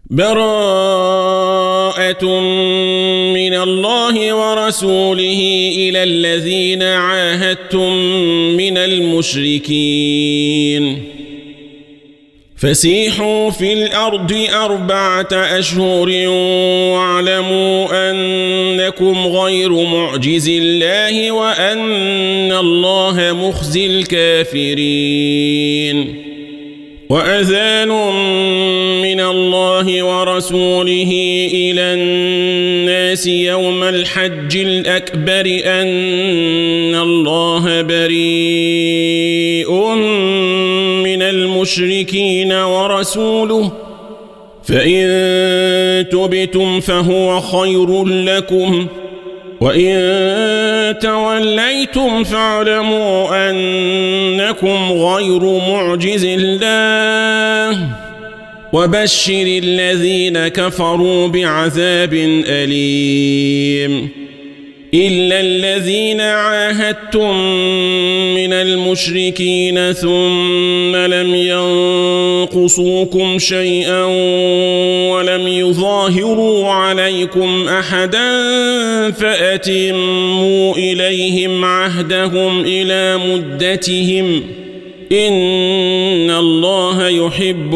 براءة من الله ورسوله إلى الذين عاهدتم من المشركين فسيحوا في الأرض 4 أشهر واعلموا أنكم غير معجز الله وأن الله مخزي الكافرين وأذان من الله ورسوله إلى الناس يوم الحج الأكبر أن الله بريء من المشركين ورسوله فإن تبتم فهو خير لكم وإن توليتم فاعلموا أنكم غير معجز الله وبشر الذين كفروا بعذاب أليم إلا الذين عاهدتم من المشركين ثم لم ينقصوكم شيئا ولم يظاهروا عليكم أحدا فأتموا إليهم عهدهم إلى مدتهم إن الله يحب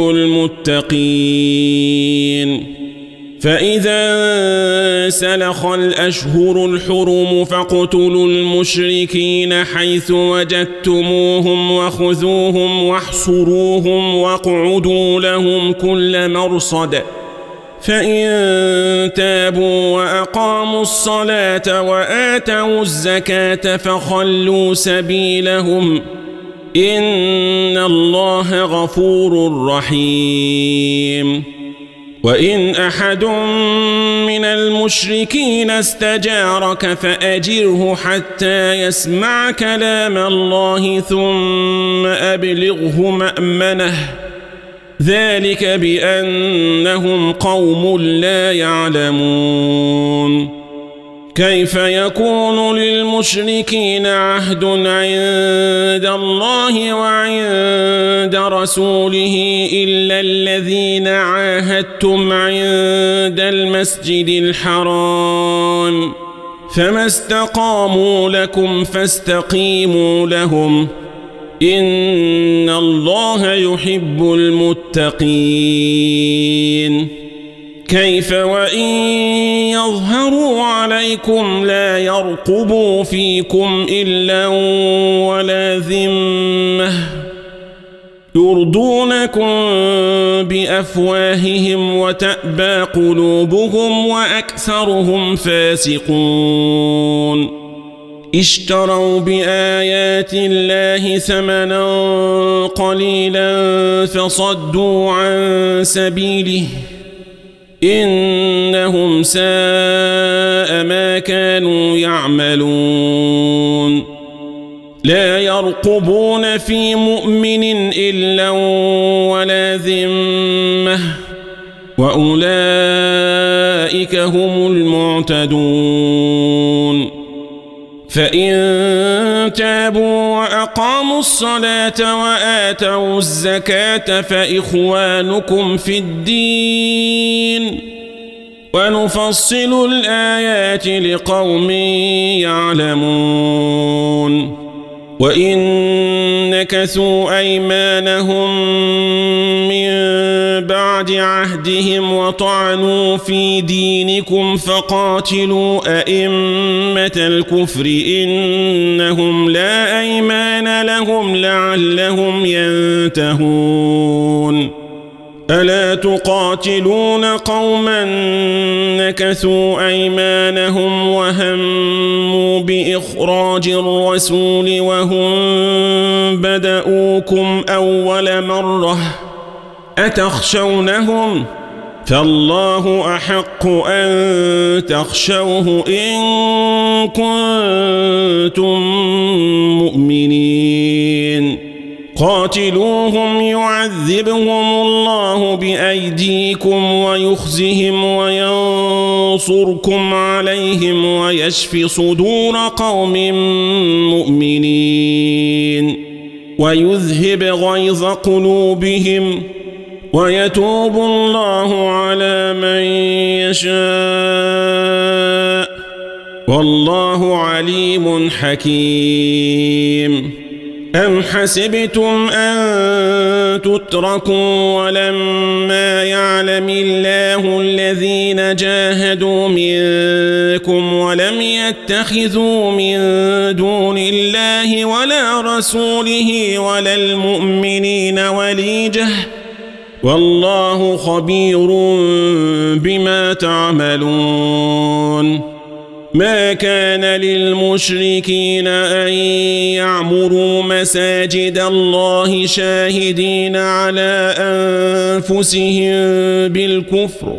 المتقين فإذا سلخ الأشهر الحرم فاقتلوا المشركين حيث وجدتموهم وخذوهم واحصروهم واقعدوا لهم كل مرصد فإن تابوا وأقاموا الصلاة وآتوا الزكاة فخلوا سبيلهم إن الله غفور رحيم وإن أحد من المشركين استجارك فأجره حتى يسمع كلام الله ثم أبلغه مأمنه ذلك بأنهم قوم لا يعلمون كيف يكون للمشركين عهد عند الله وعند رسوله إلا الذين عاهدتم عند المسجد الحرام فما استقاموا لكم فاستقيموا لهم إن الله يحب المتقين كيف وإن يظهروا عليكم لا يرقبوا فيكم إلا ولا ذمة يرضونكم بأفواههم وتأبى قلوبهم وأكثرهم فاسقون اشتروا بآيات الله ثمنا قليلا فصدوا عن سبيله إنهم ساء ما كانوا يعملون لا يرقبون في مؤمن إلا ولا ذمة وأولئك هم المعتدون فإن تابوا وأقاموا الصلاة وآتوا الزكاة فإخوانكم في الدين ونفصل الآيات لقوم يعلمون وإن نكثوا أيمانهم من بعد عهدهم وطعنوا في دينكم فقاتلوا أئمة الكفر إنهم لا أيمان لهم لعلهم ينتهون ألا تقاتلون قوما نكثوا أيمانهم وهموا بإخراج الرسول وهم بدؤوكم أول مرة أتخشونهم فالله أحق أن تخشوه إن كنتم مؤمنين قاتلوهم يعذبهم الله بأيديكم ويخزهم وينصركم عليهم ويشف صدور قوم مؤمنين ويذهب غيظ قلوبهم ويتوب الله على من يشاء والله عليم حكيم أم حسبتم أن تتركوا ولما يعلم الله الذين جاهدوا منكم ولم يتخذوا من دون الله ولا رسوله ولا المؤمنين وليجة والله خبير بما تعملون ما كان للمشركين أن يعمروا مساجد الله شاهدين على أنفسهم بالكفر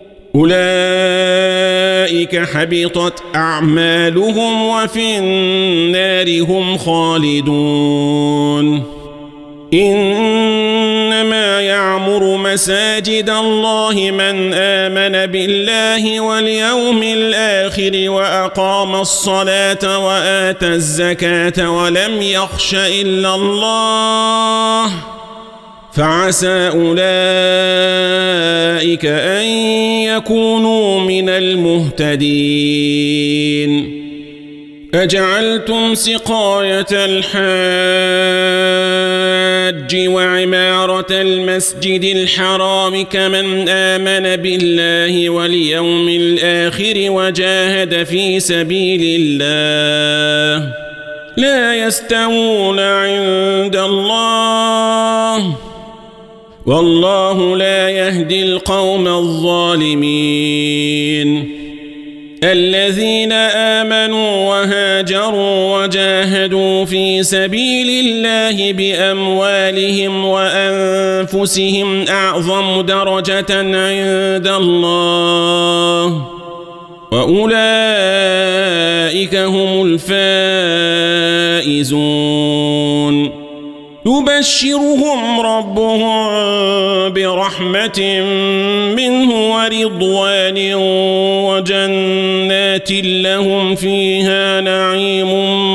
أولئك حبطت أعمالهم وفي النار هم خالدون إنما يعمر مساجد الله من آمن بالله واليوم الآخر وأقام الصلاة وآتى الزكاة ولم يخش إلا الله فعسى أولئك أن يكونوا من المهتدين أجعلتم سقاية الحاج وعمارة المسجد الحرام كمن آمن بالله واليوم الآخر وجاهد في سبيل الله لا يستوون عند الله والله لا يهدي القوم الظالمين الذين آمنوا وهاجروا وجاهدوا في سبيل الله بأموالهم وأنفسهم أعظم درجة عند الله وأولئك هم الفائزون يبشرهم ربهم برحمة منه ورضوان وجنات لهم فيها نعيم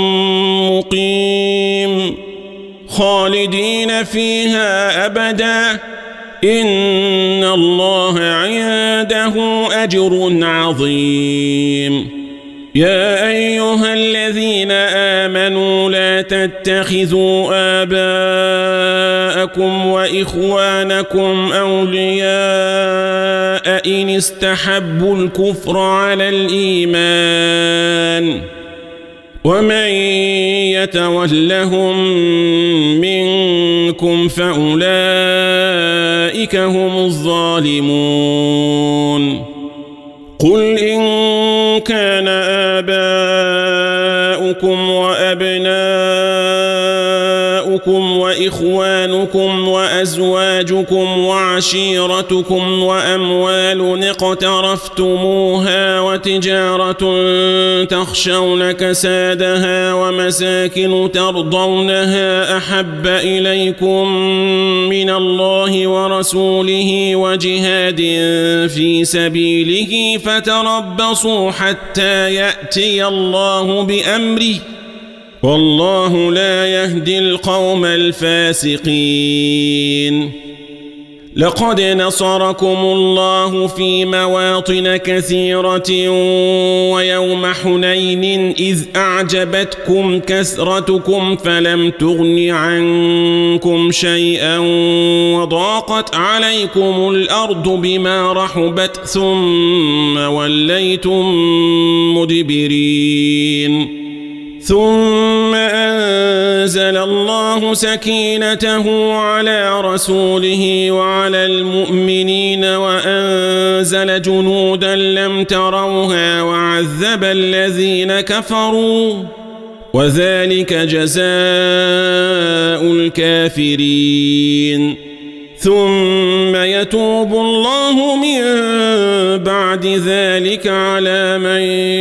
مقيم خالدين فيها أبدا إن الله عنده أجر عظيم يا أيها الذين آمنوا لا تتخذوا آباءكم وإخوانكم أولياء إن استحبوا الكفر على الإيمان ومن يتولهم منكم فأولئك هم الظالمون قل إن كان آباؤكم وأبناؤكم وإخوانكم وأزواجكم وعشيرتكم وأموال اقترفتموها وتجارة تخشون كسادها ومساكن ترضونها أحب إليكم من الله ورسوله وجهاد في سبيله فتربصوا حتى يأتي الله بأمره والله لا يهدي القوم الفاسقين لقد نصركم الله في مواطن كثيرة ويوم حنين إذ أعجبتكم كثرتكم فلم تغن عنكم شيئا وضاقت عليكم الأرض بما رحبت ثم وليتم مدبرين ثم أنزل الله سكينته على رسوله وعلى المؤمنين وأنزل جنودا لم تروها وعذب الذين كفروا وذلك جزاء الكافرين ثم يتوب الله من بعد ذلك على من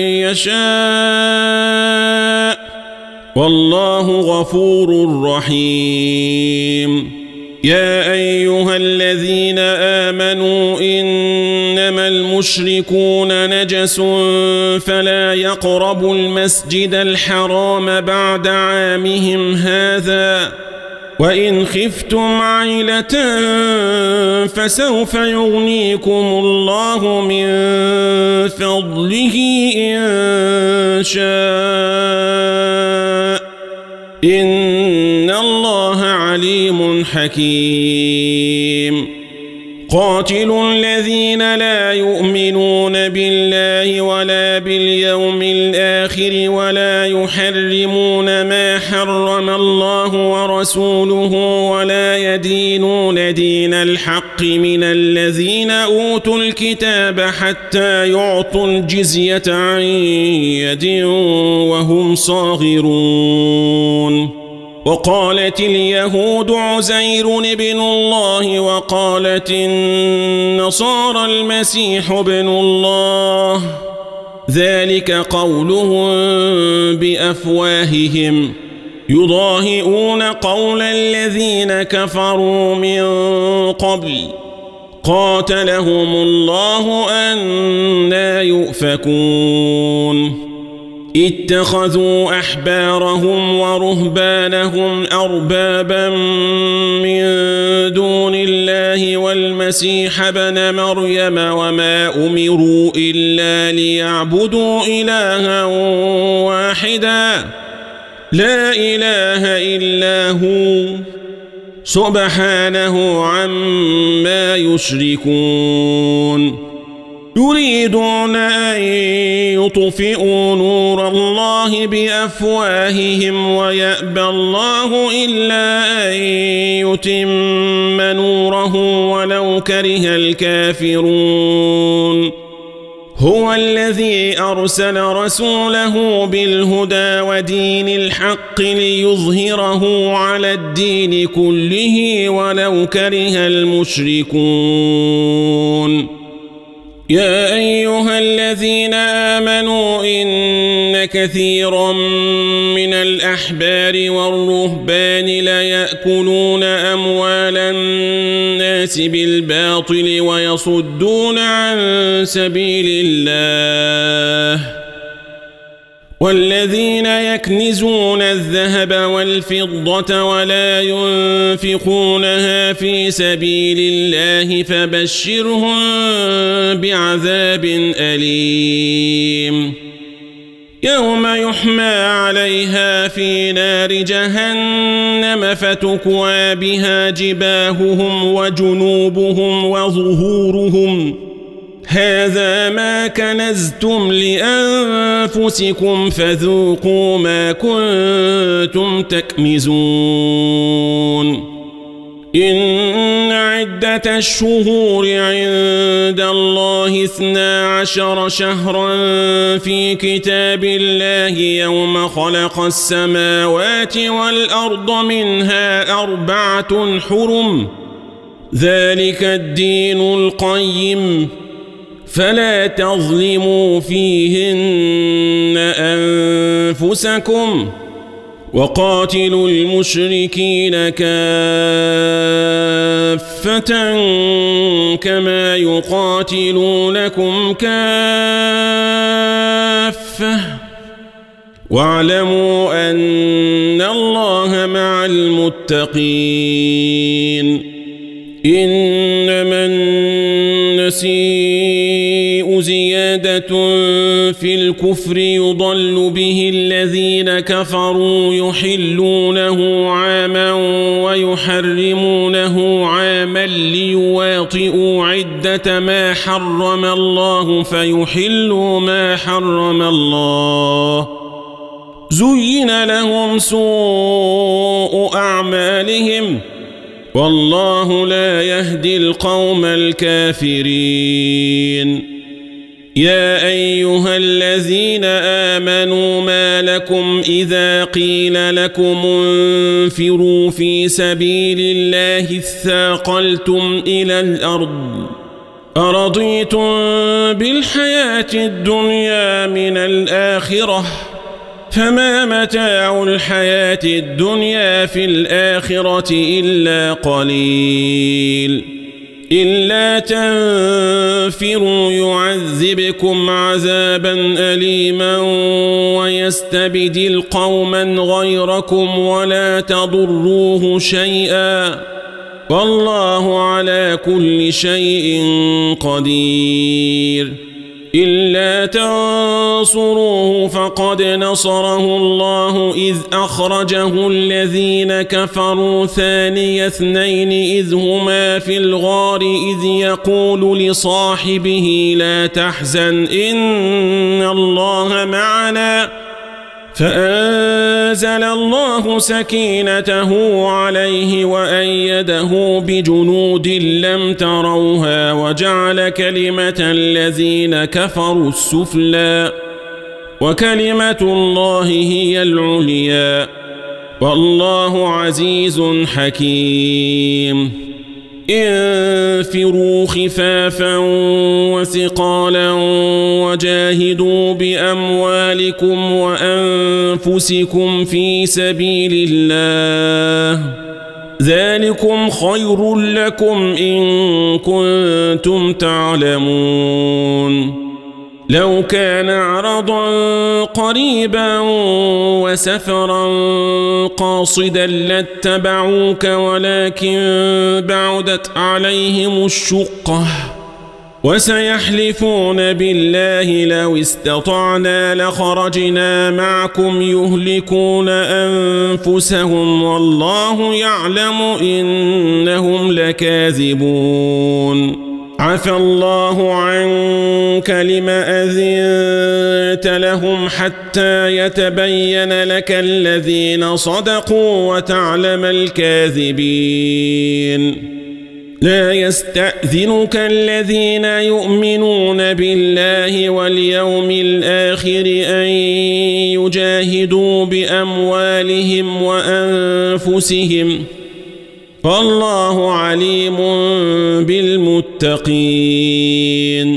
يشاء والله غفور رحيم يا أيها الذين آمنوا إنما المشركون نجس فلا يقربوا المسجد الحرام بعد عامهم هذا وإن خفتم عيلة فسوف يغنيكم الله من فضله إن شاء إن الله عليم حكيم قاتلوا الذين لا يؤمنون بالله ولا باليوم الآخر ولا يحرمون ما حرم الله ورسوله ولا يدينون دين الحق من الذين أوتوا الكتاب حتى يعطوا الجزية عن يد وهم صاغرون وقالت اليهود عزير ابن الله وقالت النصارى المسيح ابن الله ذلك قولهم بأفواههم يضاهئون قول الذين كفروا من قبل قاتلهم الله أنى يؤفكون اتخذوا أحبارهم ورهبانهم أربابا من دون الله والمسيح ابن مريم وما أمروا إلا ليعبدوا إلها واحدا لا إله إلا هو سبحانه عما يشركون يريدون أن يطفئوا نور الله بأفواههم ويأبى الله إلا أن يتم نوره ولو كره الكافرون هو الذي أرسل رسوله بالهدى ودين الحق ليظهره على الدين كله ولو كره المشركون يا أيها الذين آمنوا إن كثيرا من الأحبار والرهبان ليأكلون أموال الناس بالباطل ويصدون عن سبيل الله والذين يكنزون الذهب والفضة ولا ينفقونها في سبيل الله فبشرهم بعذاب أليم يوم يحمى عليها في نار جهنم فتكوى بها جباههم وجنوبهم وظهورهم هذا ما كنزتم لأنفسكم فذوقوا ما كنتم تكنزون إن عدة الشهور عند الله 12 شهرا في كتاب الله يوم خلق السماوات والأرض منها 4 حرم ذلك الدين القيم فلا تظلموا فيهن أنفسكم وقاتلوا المشركين كافة كما يقاتلونكم كافة واعلموا أن الله مع المتقين إنما النسيء زيادة في الكفر يضل به الذين كفروا يحلونه عاما ويحرمونه عاما ليواطئوا عدة ما حرم الله فيحلوا ما حرم الله زين لهم سوء أعمالهم والله لا يهدي القوم الكافرين يا أيها الذين آمنوا ما لكم إذا قيل لكم انفروا في سبيل الله اثاقلتم إلى الأرض أرضيتم بالحياة الدنيا من الآخرة فما متاع الحياة الدنيا في الآخرة إلا قليل إلا تنفروا يعذبكم عذابا أليما ويستبدل قوما غيركم ولا تضروه شيئا والله على كل شيء قدير إلا تنصروه فقد نصره الله إذ أخرجه الذين كفروا ثاني اثنين إذ هما في الغار إذ يقول لصاحبه لا تحزن إن الله معنا فأنزل الله سكينته عليه وأيده بجنود لم تروها وجعل كلمة الذين كفروا السفلى وكلمة الله هي العليا والله عزيز حكيم انفروا خفافا وثقالا وجاهدوا بأموالكم وأنفسكم في سبيل الله ذلكم خير لكم إن كنتم تعلمون لو كان عرضا قريبا وسفرا قاصدا لاتبعوك ولكن بعدت عليهم الشقة وسيحلفون بالله لو استطعنا لخرجنا معكم يهلكون أنفسهم والله يعلم إنهم لكاذبون عفى الله عنك لم أذنت لهم حتى يتبين لك الذين صدقوا وتعلم الكاذبين لا يستأذنك الذين يؤمنون بالله واليوم الآخر أن يجاهدوا بأموالهم وأنفسهم فالله عليم بالمتقين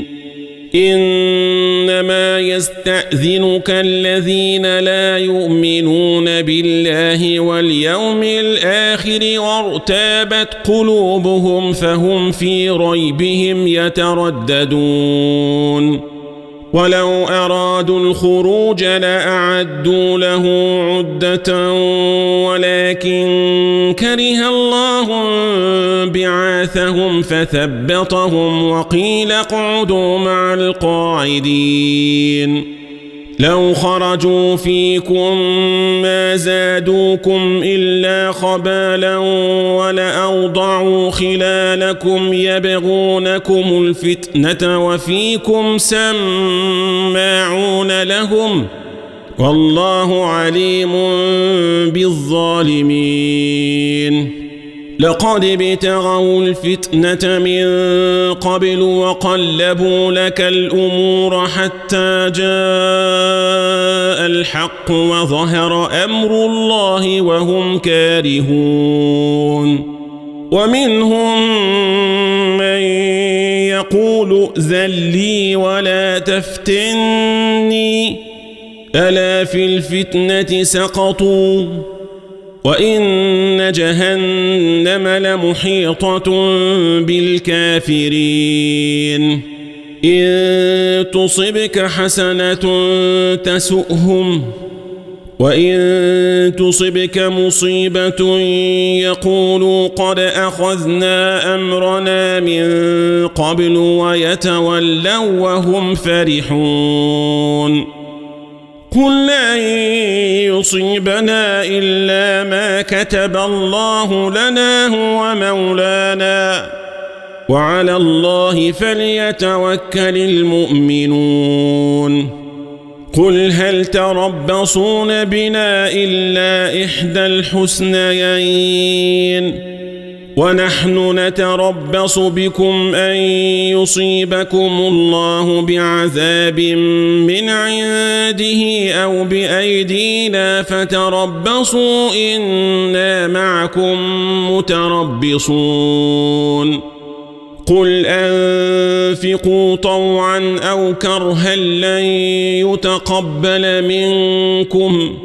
إنما يستأذنك الذين لا يؤمنون بالله واليوم الآخر وارتابت قلوبهم فهم في ريبهم يترددون ولو أرادوا الخروج لأعدوا له عدة ولكن كره الله بعاثهم فثبطهم وقيل اقعدوا مع القاعدين لو خرجوا فيكم ما زادوكم إلا خبالا ولأوضعوا خلالكم يبغونكم الفتنة وفيكم سماعون لهم والله عليم بالظالمين لقد ابتغوا الفتنة من قبل وقلبوا لك الأمور حتى جاء الحق وظهر أمر الله وهم كارهون ومنهم من يقول ائذن لي ولا تفتني ألا في الفتنة سقطوا وإن جهنم لمحيطة بالكافرين إن تصبك حسنة تسؤهم وإن تصبك مصيبة يقولوا قد أخذنا أمرنا من قبل ويتولوا وهم فرحون قل لن يصيبنا إلا ما كتب الله لنا هو مولانا وعلى الله فليتوكل المؤمنون قل هل تربصون بنا إلا إحدى الحسنيين ونحن نتربص بكم أن يصيبكم الله بعذاب من عنده أو بأيدينا فتربصوا إنا معكم متربصون قل أنفقوا طوعا أو كرها لن يتقبل منكم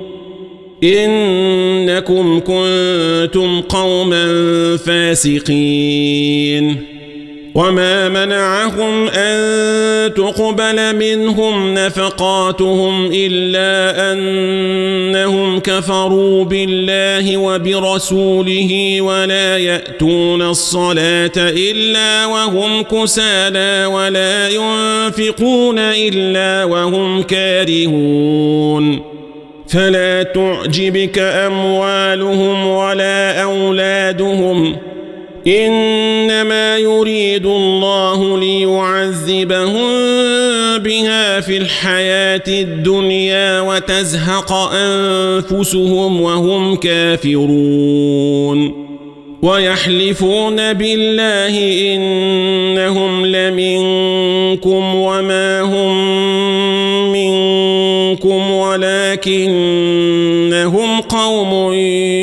إنكم كنتم قوما فاسقين وما منعهم أن تقبل منهم نفقاتهم إلا أنهم كفروا بالله وبرسوله ولا يأتون الصلاة إلا وهم كسالى ولا ينفقون إلا وهم كارهون فلا تعجبك أموالهم ولا أولادهم إنما يريد الله ليعذبهم بها في الحياة الدنيا وتزهق أنفسهم وهم كافرون ويحلفون بالله إنهم لمنكم وما هم منكم ولكنهم قوم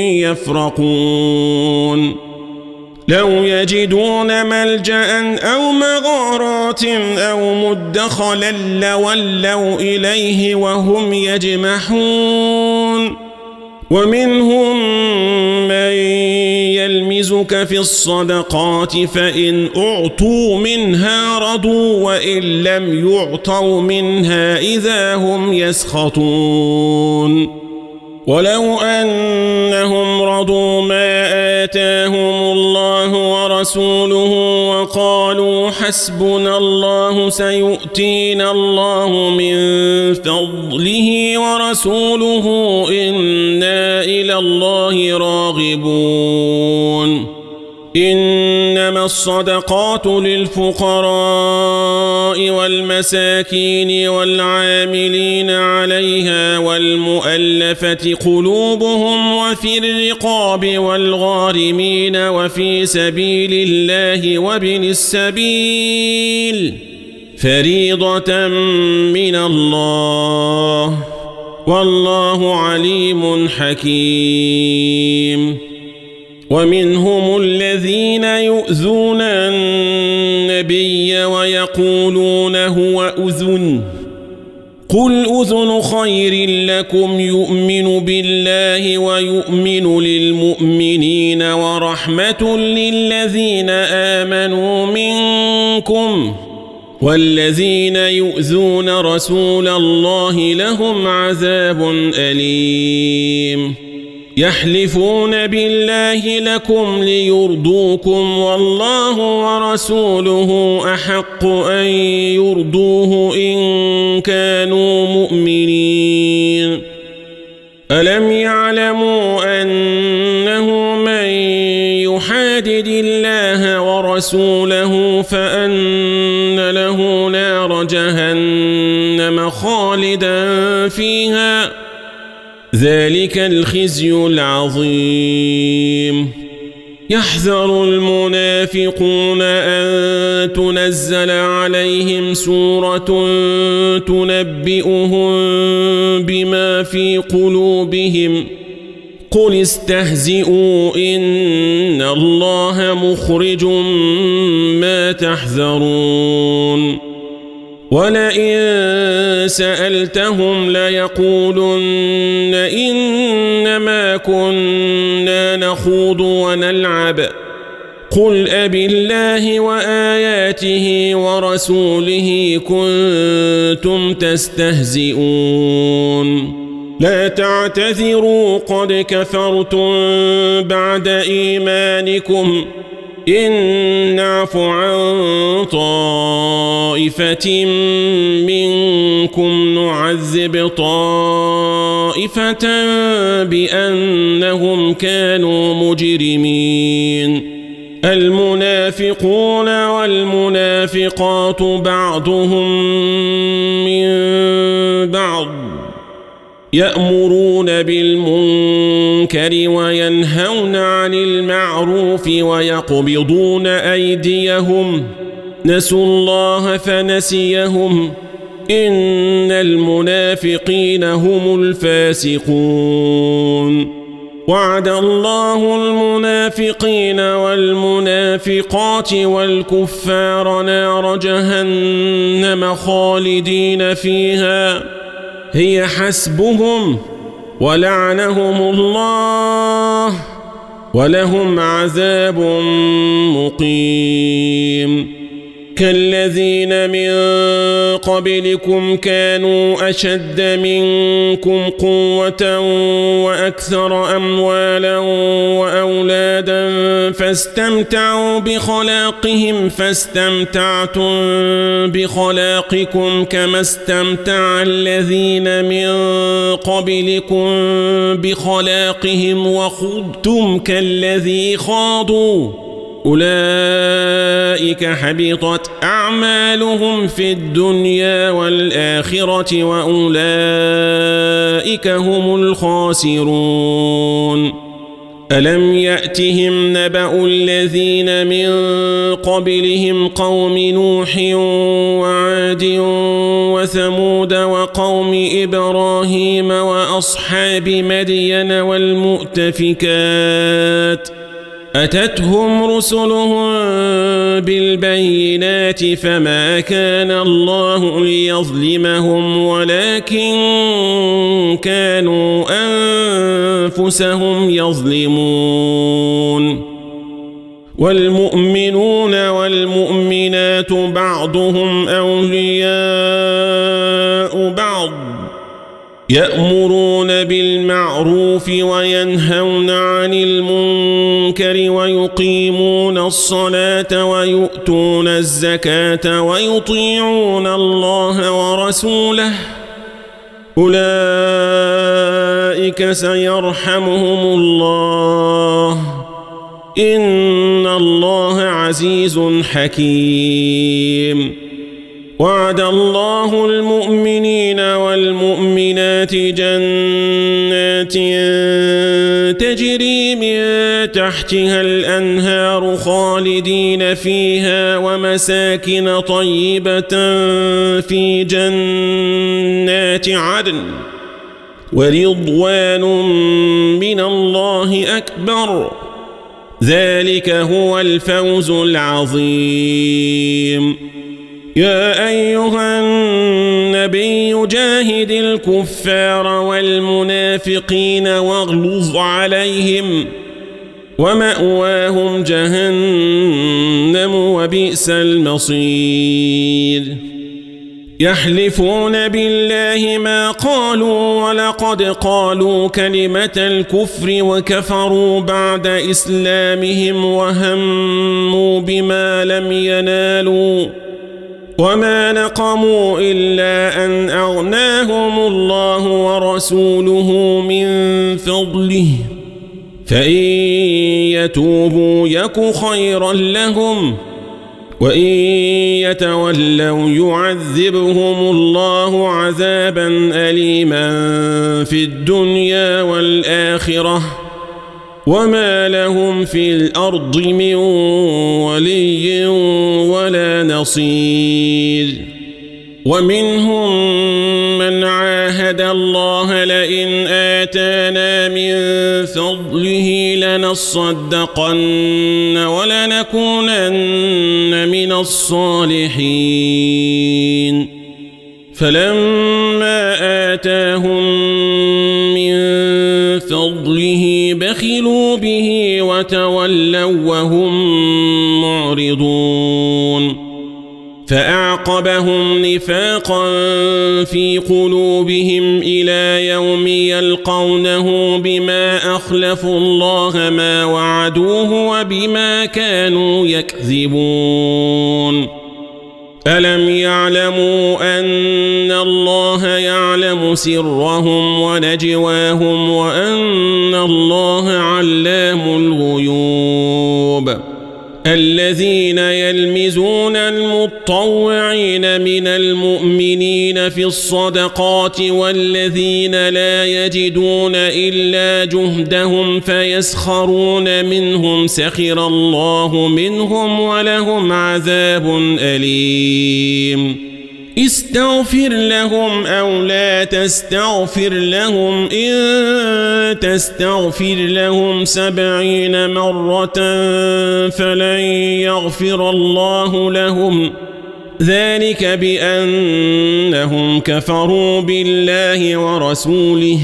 يفرقون لو يجدون ملجأ أو مغارات أو مدخلا لولوا إليه وهم يجمحون ومنهم من يلمزك في الصدقات فإن أعطوا منها رضوا وإن لم يعطوا منها إذا هم يسخطون ولو أنهم رضوا ما آتاهم الله ورسوله وقالوا حسبنا الله سيؤتينا الله من فضله ورسوله إنا إلى الله راغبون إنما الصدقات للفقراء والمساكين والعاملين عليها والمؤلفة قلوبهم وفي الرقاب والغارمين وفي سبيل الله وابن السبيل فريضة من الله والله عليم حكيم ومنهم الذين يؤذون النبي ويقولون هو أذن قل أذن خير لكم يؤمن بالله ويؤمن للمؤمنين ورحمة للذين آمنوا منكم والذين يؤذون رسول الله لهم عذاب أليم يحلفون بالله لكم ليرضوكم والله ورسوله أحق أن يرضوه إن كانوا مؤمنين ألم يعلموا أنه من يحادد الله ورسوله فأن له نار جهنم خالدا فيها ذلك الخزي العظيم يحذر المنافقون أن تنزل عليهم سورة تنبئهم بما في قلوبهم قل استهزئوا إن الله مخرج ما تحذرون ولئن سألتهم ليقولن إنما كنا نخوض ونلعب قل أبالله وآياته ورسوله كنتم تستهزئون لا تعتذروا قد كفرتم بعد إيمانكم إن نعف عن طائفة منكم نعذب طائفة بأنهم كانوا مجرمين المنافقون والمنافقات بعضهم من بعض يأمرون بالمنكر وينهون عن المعروف ويقبضون أيديهم نسوا الله فنسيهم إن المنافقين هم الفاسقون وعد الله المنافقين والمنافقات والكفار نار جهنم خالدين فيها هي حسبهم ولعنهم الله ولهم عذاب مقيم كالذين من قبلكم كانوا أشد منكم قوة وأكثر أموالا وأولادا فاستمتعوا بخلاقهم فاستمتعتم بخلاقكم كما استمتع الذين من قبلكم بخلاقهم وخضتم كالذي خاضوا أولئك حبطت أعمالهم في الدنيا والآخرة وأولئك هم الخاسرون ألم يأتهم نبأ الذين من قبلهم قوم نوح وعاد وثمود وقوم إبراهيم وأصحاب مدين والمؤتفكات أتتهم رسلهم بالبينات فما كان الله ليظلمهم ولكن كانوا أنفسهم يظلمون والمؤمنون والمؤمنات بعضهم أولياء بعض يأمرون بالمعروف وينهون عن المنكر ويقيمون الصلاة ويؤتون الزكاة ويطيعون الله ورسوله أولئك سيرحمهم الله إن الله عزيز حكيم وعد الله المؤمنين والمؤمنات جنات تجري من تحتها الأنهار خالدين فيها ومساكن طيبة في جنات عدن ورضوان من الله أكبر ذلك هو الفوز العظيم يا أيها النبي جاهد الكفار والمنافقين واغلظ عليهم ومأواهم جهنم وبئس المصير يحلفون بالله ما قالوا ولقد قالوا كلمة الكفر وكفروا بعد إسلامهم وهموا بما لم ينالوا وما نقموا إلا أن أغناهم الله ورسوله من فضله فإن يتوبوا يك خيرا لهم وإن يتولوا يعذبهم الله عذابا أليما في الدنيا والآخرة وما لهم في الأرض من ولي ولا نصير ومنهم من عاهد الله لئن آتانا من فضله لنصدقن ولنكونن من الصالحين فلما آتاهم من فضله بخلوا به وتولوا وهم معرضون فأعقبهم نفاقا في قلوبهم إلى يوم يلقونه بما أخلفوا الله ما وعدوه وبما كانوا يكذبون ألم يعلموا أن الله يعلم سرهم ونجواهم وأن الله علام الغيوب الذين يلمزون المطوعين من المؤمنين في الصدقات والذين لا يجدون إلا جهدهم فيسخرون منهم سخر الله منهم ولهم عذاب أليم استغفر لهم أو لا تستغفر لهم إن تستغفر لهم 70 مرة فلن يغفر الله لهم ذلك بأنهم كفروا بالله ورسوله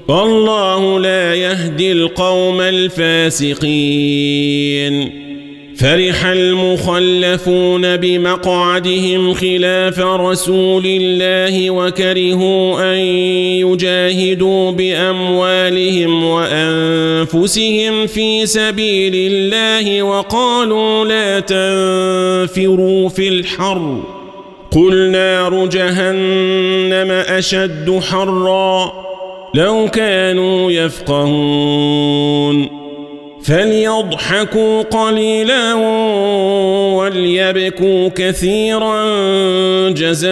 والله لا يهدي القوم الفاسقين فرح المخلفون بمقعدهم خلاف رسول الله وكرهوا أن يجاهدوا بأموالهم وأنفسهم في سبيل الله وقالوا لا تنفروا في الحر قل نار جهنم أشد حرا لو كانوا يفقهون فليضحكوا قليلا وليبكوا كثيرا جزاء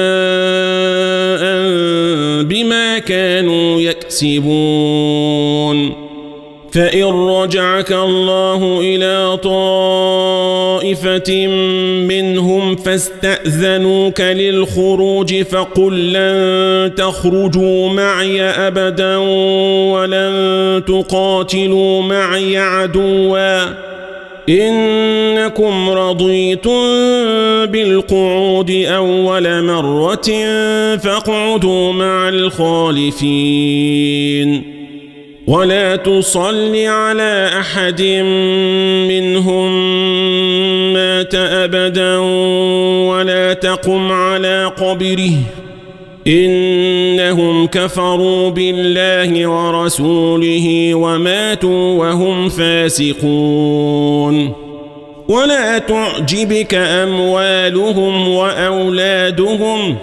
بما كانوا يكسبون فإن رجعك الله إلى طائفة منهم فاستأذنوك للخروج فقل لن تخرجوا معي أبدا ولن تقاتلوا معي عدوا إنكم رضيتم بالقعود أول مرة فاقعدوا مع الخالفين ولا تصل على أحد منهم مات أبدا ولا تقم على قبره إنهم كفروا بالله ورسوله وماتوا وهم فاسقون ولا تعجبك أموالهم وأولادهم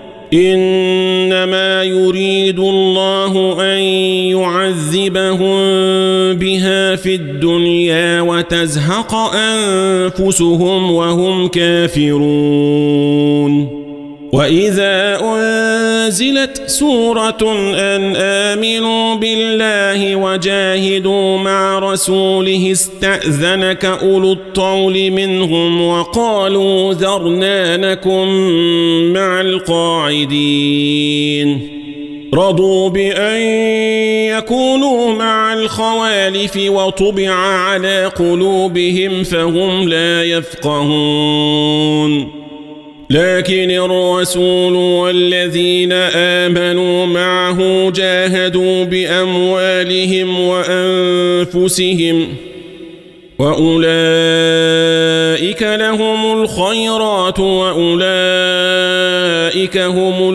إنما يريد الله أن يعذبهم بها في الدنيا وتزهق أنفسهم وهم كافرون وإذا أنزلت سورة أن آمنوا بالله وجاهدوا مع رسوله استأذنك أولو الطول منهم وقالوا ذرنا نكن مع القاعدين رضوا بأن يكونوا مع الخوالف وطبع على قلوبهم فهم لا يفقهون لكن الرسول والذين آمنوا معه جاهدوا بأموالهم وأنفسهم وأولئك لهم الخيرات وأولئك هم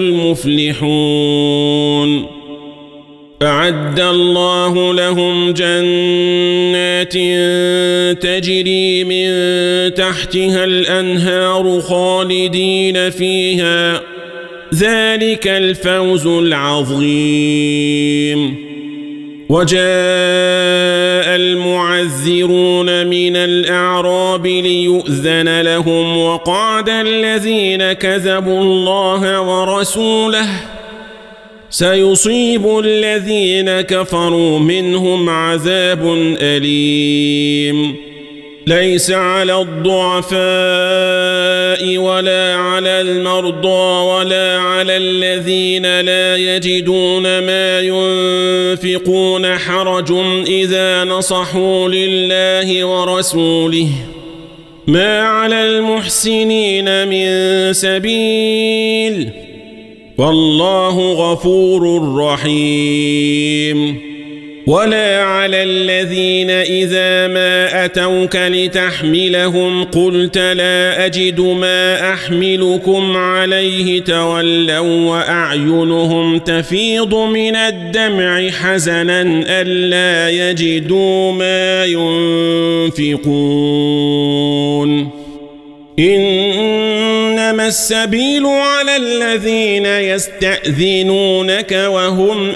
المفلحون أعد الله لهم جنات تجري من تحتها الأنهار خالدين فيها ذلك الفوز العظيم وجاء المعذرون من الأعراب ليؤذن لهم وقعد الذين كذبوا الله ورسوله سيصيب الذين كفروا منهم عذاب أليم ليس على الضعفاء ولا على المرضى ولا على الذين لا يجدون ما ينفقون حرج إذا نصحوا لله ورسوله ما على المحسنين من سبيل والله غفور رحيم ولا على الذين إذا ما أتوك لتحملهم قلت لا أجد ما أحملكم عليه تولوا وأعينهم تفيض من الدمع حزنا ألا يجدوا ما ينفقون إنما السبيل على الذين يستأذنونك وهم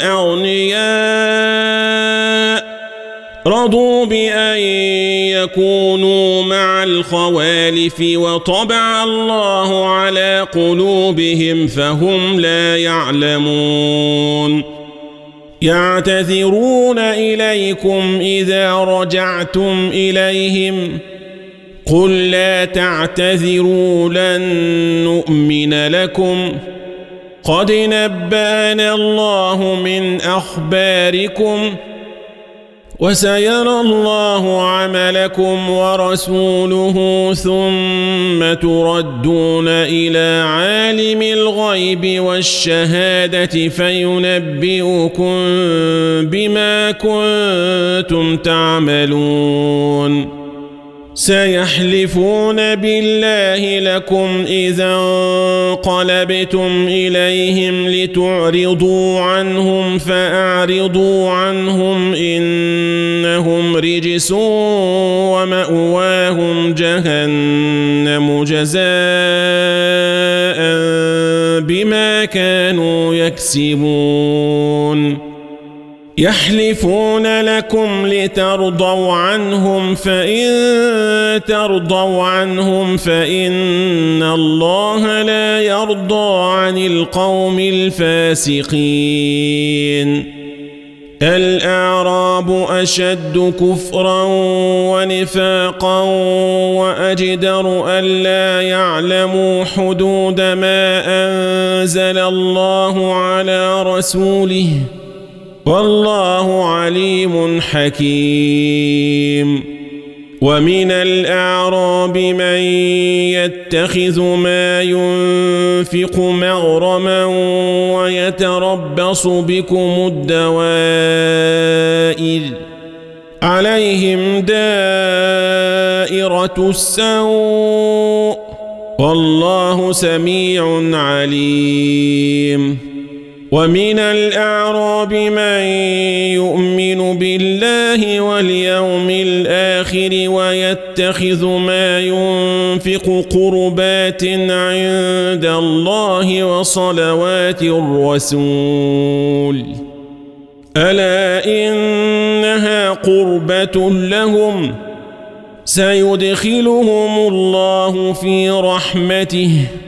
أغنياء رضوا بأن يكونوا مع الخوالف وطبع الله على قلوبهم فهم لا يعلمون يعتذرون إليكم إذا رجعتم إليهم قل لا تعتذروا لن نؤمن لكم قد نبأنا الله من أخباركم وسيرى الله عملكم ورسوله ثم تردون إلى عالم الغيب والشهادة فينبئكم بما كنتم تعملون سيحلفون بالله لكم إذا انقلبتم إليهم لتعرضوا عنهم فأعرضوا عنهم إنهم رجس ومأواهم جهنم جزاء بما كانوا يكسبون يحلفون لكم لترضوا عنهم فإن ترضوا عنهم فإن الله لا يرضى عن القوم الفاسقين الأعراب أشد كفرا ونفاقا وأجدر ألا يعلموا حدود ما أنزل الله على رسوله والله عليم حكيم ومن الأعراب من يتخذ ما ينفق مغرما ويتربص بكم الدوائر عليهم دائرة السوء والله سميع عليم ومن الأعراب من يؤمن بالله واليوم الآخر ويتخذ ما ينفق قربات عند الله وصلوات الرسول ألا إنها قربة لهم سيدخلهم الله في رحمته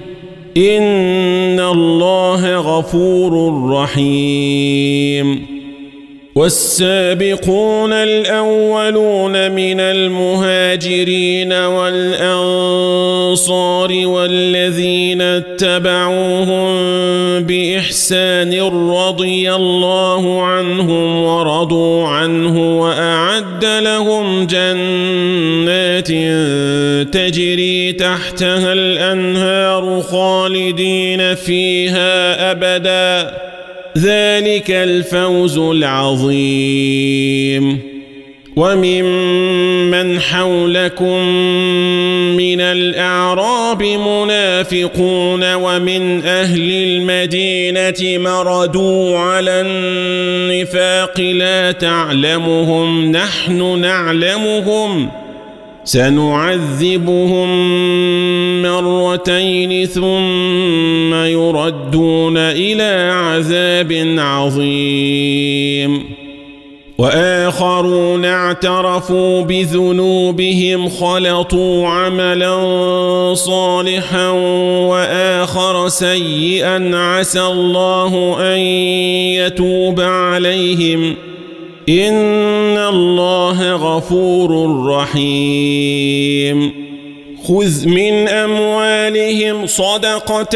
إن الله غفور رحيم والسابقون الأولون من المهاجرين والأنصار والذين اتبعوهم بإحسان رضي الله عنهم ورضوا عنه وأعد لهم جنات تجري تحتها الأنهار خالدين فيها أبدا ذلك الفوز العظيم وممن حولكم من الأعراب منافقون ومن أهل المدينة مردوا على النفاق لا تعلمهم نحن نعلمهم سنعذبهم مرتين ثم يردون إلى عذاب عظيم وآخرون اعترفوا بذنوبهم خلطوا عملا صالحا وآخر سيئا عسى الله أن يتوب عليهم إن الله غفور رحيم خذ من أموالهم صدقة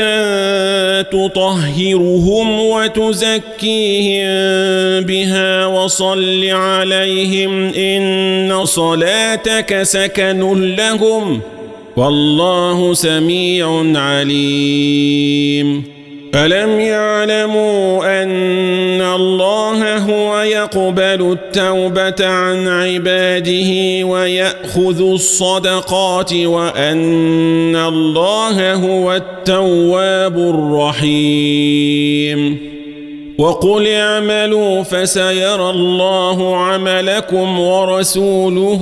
تطهرهم وتزكيهم بها وصل عليهم إن صلاتك سكن لهم والله سميع عليم ألم يعلموا أن الله هو يقبل التوبة عن عباده ويأخذ الصدقات وأن الله هو التواب الرحيم وقل اعملوا فسيرى الله عملكم ورسوله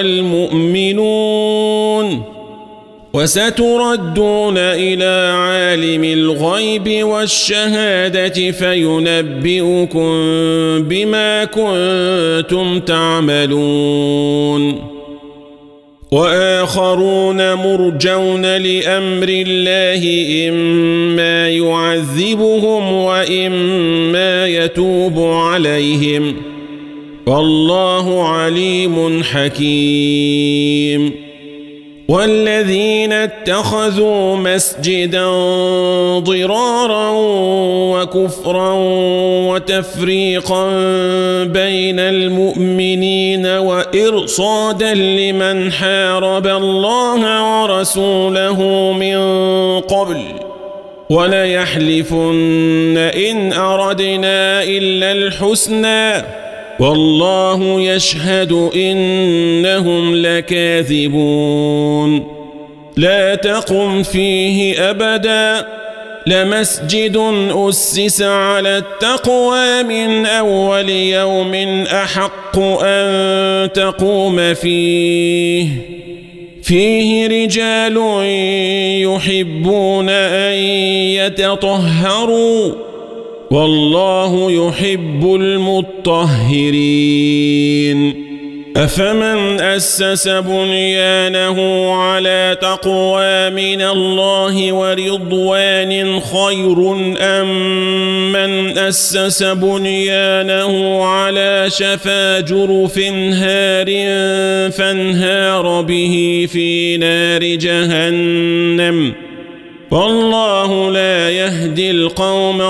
والمؤمنون وستردون إلى عالم الغيب والشهادة فينبئكم بما كنتم تعملون وآخرون مرجون لأمر الله إما يعذبهم وإما يتوب عليهم والله عليم حكيم والذين اتخذوا مسجدا ضرارا وكفرا وتفريقا بين المؤمنين وإرصادا لمن حارب الله ورسوله من قبل وليحلفن إن أردنا إلا الحسنى والله يشهد إنهم لكاذبون لا تقم فيه أبدا لمسجد أسس على التقوى من أول يوم أحق أن تقوم فيه رجال يحبون أن يتطهروا والله يحب المطهرين أفمن أسس بنيانه على تقوى من الله ورضوان خير أم من أسس بنيانه على شفا جرف هار فانهار به في نار جهنم والله لا يهدي القوم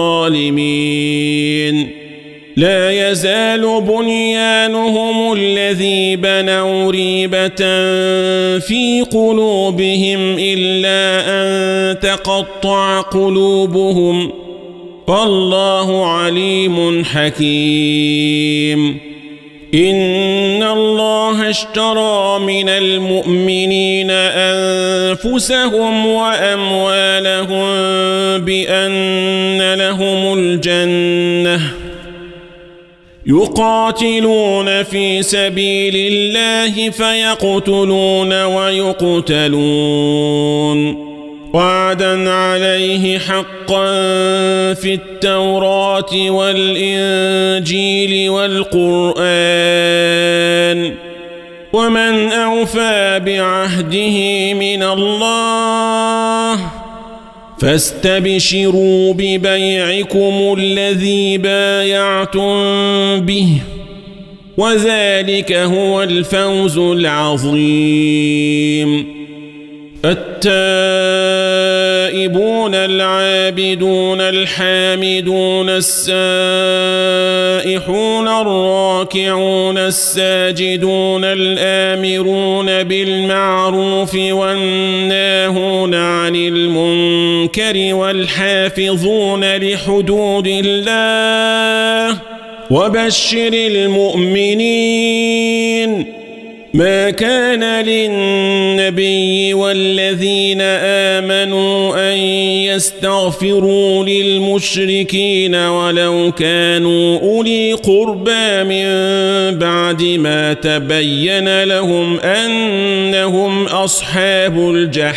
الظالمين لا يزال بنيانهم الذي بنوا ريبة في قلوبهم إلا أن تقطع قلوبهم والله عليم حكيم إن الله اشترى من المؤمنين أنفسهم وأموالهم بأن لهم الجنة يقاتلون في سبيل الله فيقتلون ويقتلون وعدا عليه حقا في التوراة والإنجيل والقرآن ومن أوفى بعهده من الله فاستبشروا ببيعكم الذي بايعتم به وذلك هو الفوز العظيم التائبون العابدون الحامدون السائحون الراكعون الساجدون الآمرون بالمعروف والناهون عن المنكر والحافظون لحدود الله وبشر المؤمنين ما كان للنبي والذين آمنوا أن يستغفروا للمشركين ولو كانوا أولي قربى من بعد ما تبين لهم أنهم أصحاب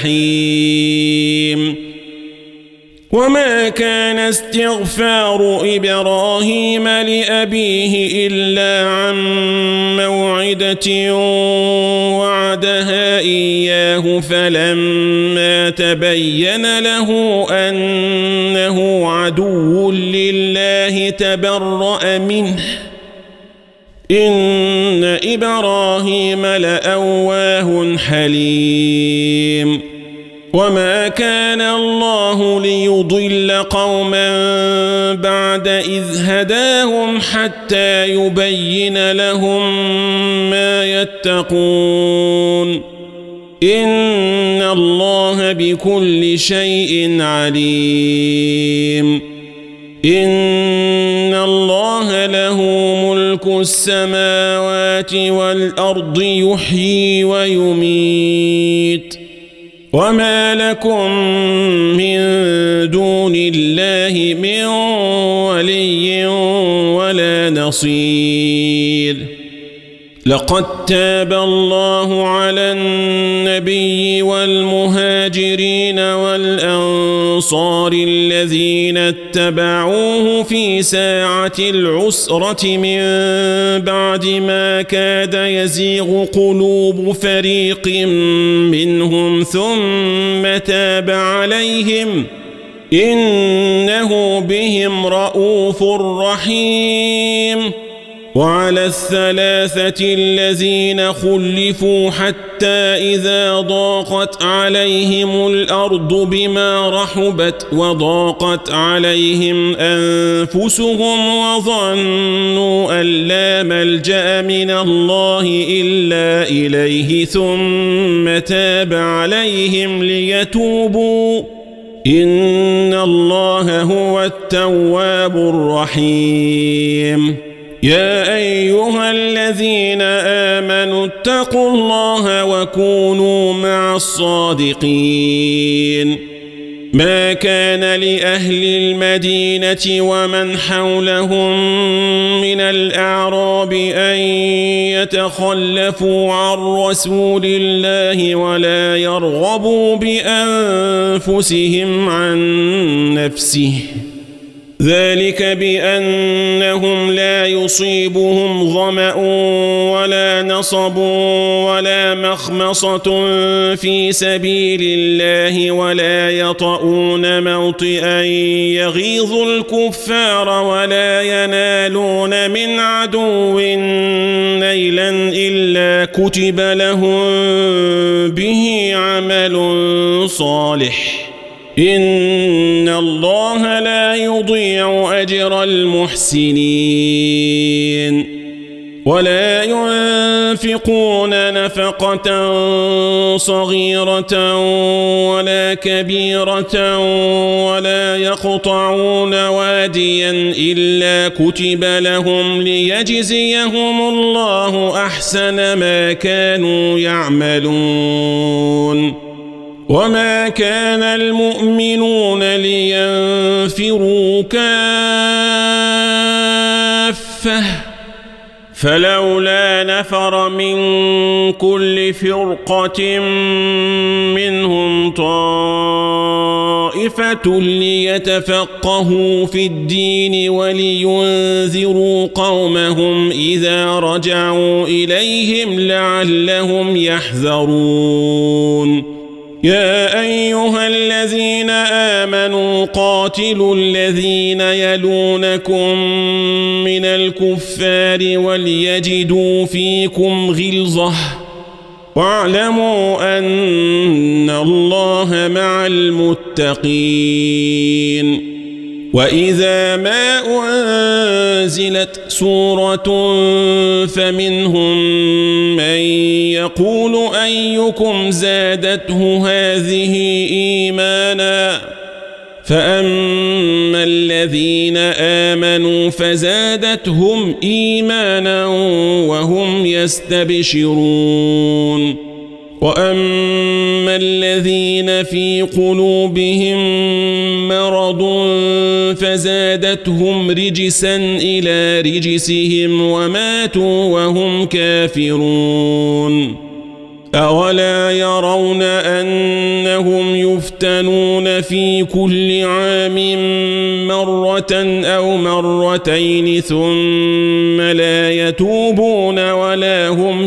الجحيم وما كان استغفار إبراهيم لأبيه إلا عن موعدة وعدها إياه فلما تبين له أنه عدو لله تبرأ منه إن إبراهيم لأواه حليم وما كان الله ليضل قوما بعد إذ هداهم حتى يبين لهم ما يتقون إن الله بكل شيء عليم إن الله له ملك السماوات والأرض يحيي ويميت وما لكم من دون الله من ولي ولا نصير لقد تاب الله على النبي والمهاجرين والأنصار الذين اتبعوه في ساعة العسرة من بعد ما كاد يزيغ قلوب فريق منهم ثم تاب عليهم إنه بهم رؤوف رحيم وعلى الثلاثة الذين خلفوا حتى إذا ضاقت عليهم الأرض بما رحبت وضاقت عليهم أنفسهم وظنوا أن لا ملجأ من الله إلا إليه ثم تاب عليهم ليتوبوا إن الله هو التواب الرحيم يا أيها الذين آمنوا اتقوا الله وكونوا مع الصادقين ما كان لأهل المدينة ومن حولهم من الأعراب أن يتخلفوا عن رسول الله ولا يرغبوا بأنفسهم عن نفسه ذلك بأنهم لا يصيبهم ظمأ ولا نصب ولا مخمصة في سبيل الله ولا يطؤون موطئا يغيظ الكفار ولا ينالون من عدو نيلا إلا كتب لهم به عمل صالح إن الله لا يضيع أجر المحسنين ولا ينفقون نفقة صغيرة ولا كبيرة ولا يقطعون واديا إلا كتب لهم ليجزيهم الله أحسن ما كانوا يعملون وما كان المؤمنون لينفروا كافة فلولا نفر من كل فرقة منهم طائفة ليتفقهوا في الدين ولينذروا قومهم إذا رجعوا إليهم لعلهم يحذرون يا أيها الذين آمنوا قاتلوا الذين يلونكم من الكفار وليجدوا فيكم غلظة واعلموا أن الله مع المتقين وإذا ما أنزلت سورة فمنهم من يقول أيكم زادته هذه إيمانا فأما الذين آمنوا فزادتهم إيمانا وهم يستبشرون وأما الذين في قلوبهم مرض فزادتهم رجسا إلى رجسهم وماتوا وهم كافرون أولا يرون أنهم يفتنون في كل عام مرة أو مرتين ثم لا يتوبون ولا هم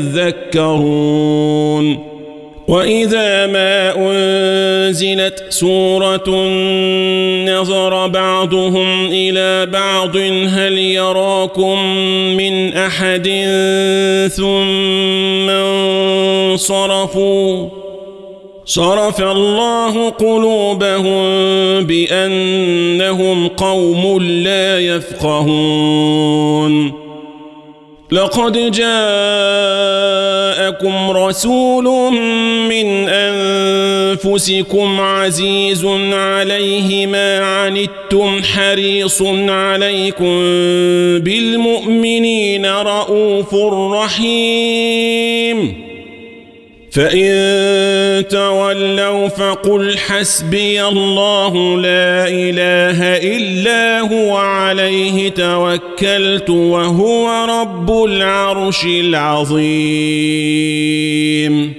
يذكرون وإذا ما أنزلت سورة نظر بعضهم إلى بعض هل يراكم من أحد ثم انصرفوا صرف الله قلوبهم بأنهم قوم لا يفقهون لقد جاءكم رسول من أنفسكم عزيز عليه ما عنتم حريص عليكم بالمؤمنين رؤوف رحيم فإن تولوا فقل حسبي الله لا إله إلا هو عليه توكلت وهو رب العرش العظيم